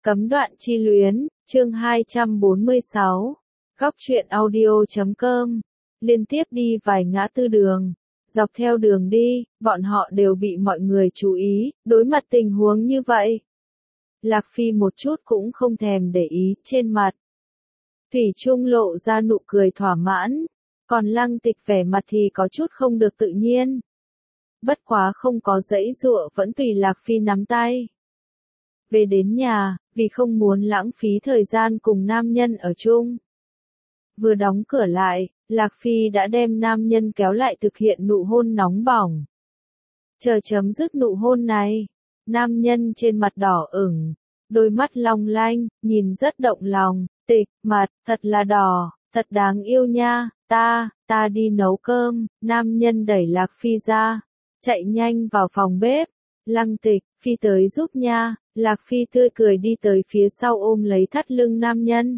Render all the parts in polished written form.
Cấm đoạn chi luyến, chương 246. Góc truyện audio.com. Liên tiếp đi vài ngã tư đường. Dọc theo đường đi, bọn họ đều bị mọi người chú ý, đối mặt tình huống như vậy. Lạc Phi một chút cũng không thèm để ý, trên mặt thủy chung lộ ra nụ cười thỏa mãn, còn Lăng Tịch vẻ mặt thì có chút không được tự nhiên. Bất quá không có giãy giụa, vẫn tùy Lạc Phi nắm tay. Về đến nhà, vì không muốn lãng phí thời gian cùng nam nhân ở chung. Vừa đóng cửa lại, Lạc Phi đã đem nam nhân kéo lại thực hiện nụ hôn nóng bỏng. Chờ chấm dứt nụ hôn này, nam nhân trên mặt đỏ ửng, đôi mắt long lanh, nhìn rất động lòng, Tịch, mặt, thật là đỏ, thật đáng yêu nha, ta đi nấu cơm, nam nhân đẩy Lạc Phi ra, chạy nhanh vào phòng bếp, Lăng Tịch, Phi tới giúp nha, Lạc Phi tươi cười đi tới phía sau ôm lấy thắt lưng nam nhân.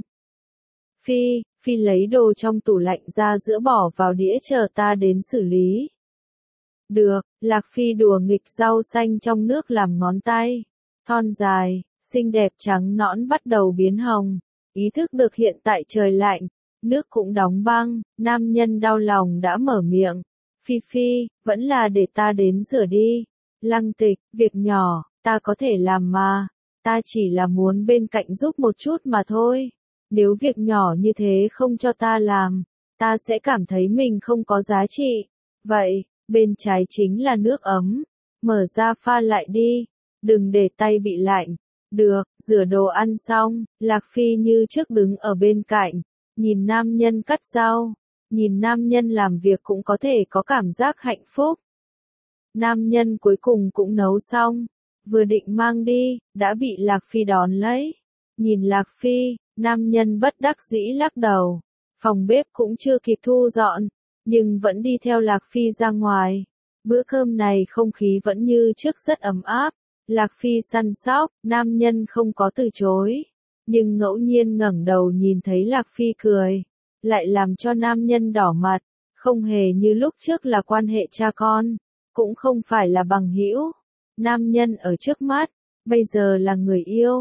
Phi lấy đồ trong tủ lạnh ra giữa bỏ vào đĩa chờ ta đến xử lý. Được, Lạc Phi đùa nghịch rau xanh trong nước làm ngón tay, thon dài, xinh đẹp trắng nõn bắt đầu biến hồng, ý thức được hiện tại trời lạnh, nước cũng đóng băng, nam nhân đau lòng đã mở miệng. Phi, vẫn là để ta đến rửa đi. Lăng Tịch, việc nhỏ, ta có thể làm mà, ta chỉ là muốn bên cạnh giúp một chút mà thôi. Nếu việc nhỏ như thế không cho ta làm, ta sẽ cảm thấy mình không có giá trị. Vậy, bên trái chính là nước ấm, mở ra pha lại đi, đừng để tay bị lạnh. Được, rửa đồ ăn xong, Lạc Phi như trước đứng ở bên cạnh, nhìn nam nhân cắt rau, nhìn nam nhân làm việc cũng có thể có cảm giác hạnh phúc. Nam nhân cuối cùng cũng nấu xong, vừa định mang đi, đã bị Lạc Phi đón lấy. Nhìn Lạc Phi, nam nhân bất đắc dĩ lắc đầu, phòng bếp cũng chưa kịp thu dọn, nhưng vẫn đi theo Lạc Phi ra ngoài. Bữa cơm này không khí vẫn như trước rất ấm áp, Lạc Phi săn sóc, nam nhân không có từ chối, nhưng ngẫu nhiên ngẩng đầu nhìn thấy Lạc Phi cười, lại làm cho nam nhân đỏ mặt, không hề như lúc trước là quan hệ cha con, cũng không phải là bằng hữu. Nam nhân ở trước mắt, bây giờ là người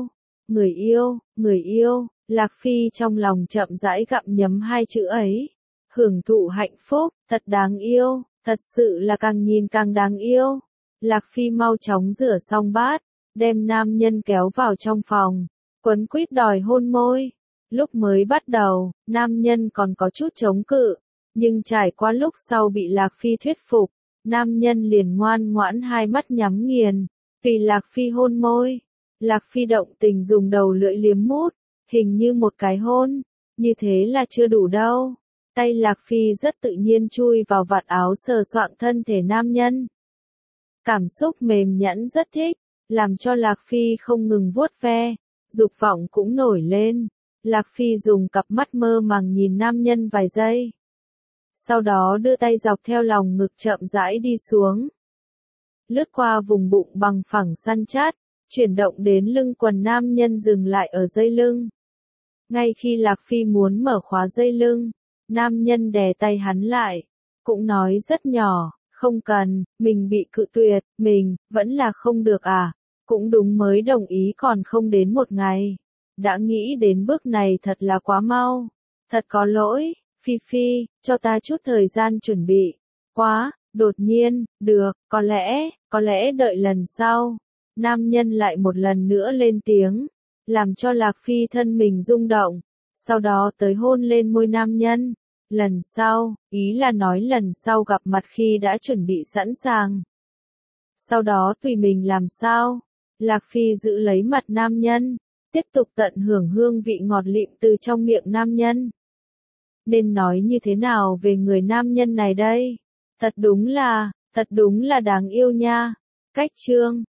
yêu, Lạc Phi trong lòng chậm rãi gặm nhấm hai chữ ấy. Hưởng thụ hạnh phúc, thật đáng yêu, thật sự là càng nhìn càng đáng yêu. Lạc Phi mau chóng rửa xong bát, đem nam nhân kéo vào trong phòng, quấn quýt đòi hôn môi. Lúc mới bắt đầu, nam nhân còn có chút chống cự, nhưng trải qua lúc sau bị Lạc Phi thuyết phục, nam nhân liền ngoan ngoãn hai mắt nhắm nghiền, tùy Lạc Phi hôn môi. Lạc Phi động tình dùng đầu lưỡi liếm mút, hình như một cái hôn, như thế là chưa đủ đâu. Tay Lạc Phi rất tự nhiên chui vào vạt áo sờ soạng thân thể nam nhân. Cảm xúc mềm nhẵn rất thích, làm cho Lạc Phi không ngừng vuốt ve, dục vọng cũng nổi lên. Lạc Phi dùng cặp mắt mơ màng nhìn nam nhân vài giây. Sau đó đưa tay dọc theo lòng ngực chậm rãi đi xuống. Lướt qua vùng bụng bằng phẳng săn chát, chuyển động đến lưng quần nam nhân dừng lại ở dây lưng. Ngay khi Lạc Phi muốn mở khóa dây lưng, nam nhân đè tay hắn lại, cũng nói rất nhỏ, không cần, mình bị cự tuyệt, mình, vẫn là không được à, cũng đúng mới đồng ý còn không đến một ngày. Đã nghĩ đến bước này thật là quá mau, thật có lỗi, Phi, cho ta chút thời gian chuẩn bị, quá, đột nhiên, được, có lẽ đợi lần sau. Nam nhân lại một lần nữa lên tiếng, làm cho Lạc Phi thân mình rung động, sau đó tới hôn lên môi nam nhân. Lần sau, ý là nói lần sau gặp mặt khi đã chuẩn bị sẵn sàng. Sau đó tùy mình làm sao. Lạc Phi giữ lấy mặt nam nhân, tiếp tục tận hưởng hương vị ngọt lịm từ trong miệng nam nhân. Nên nói như thế nào về người nam nhân này đây? Thật đúng là đáng yêu nha. Cách chương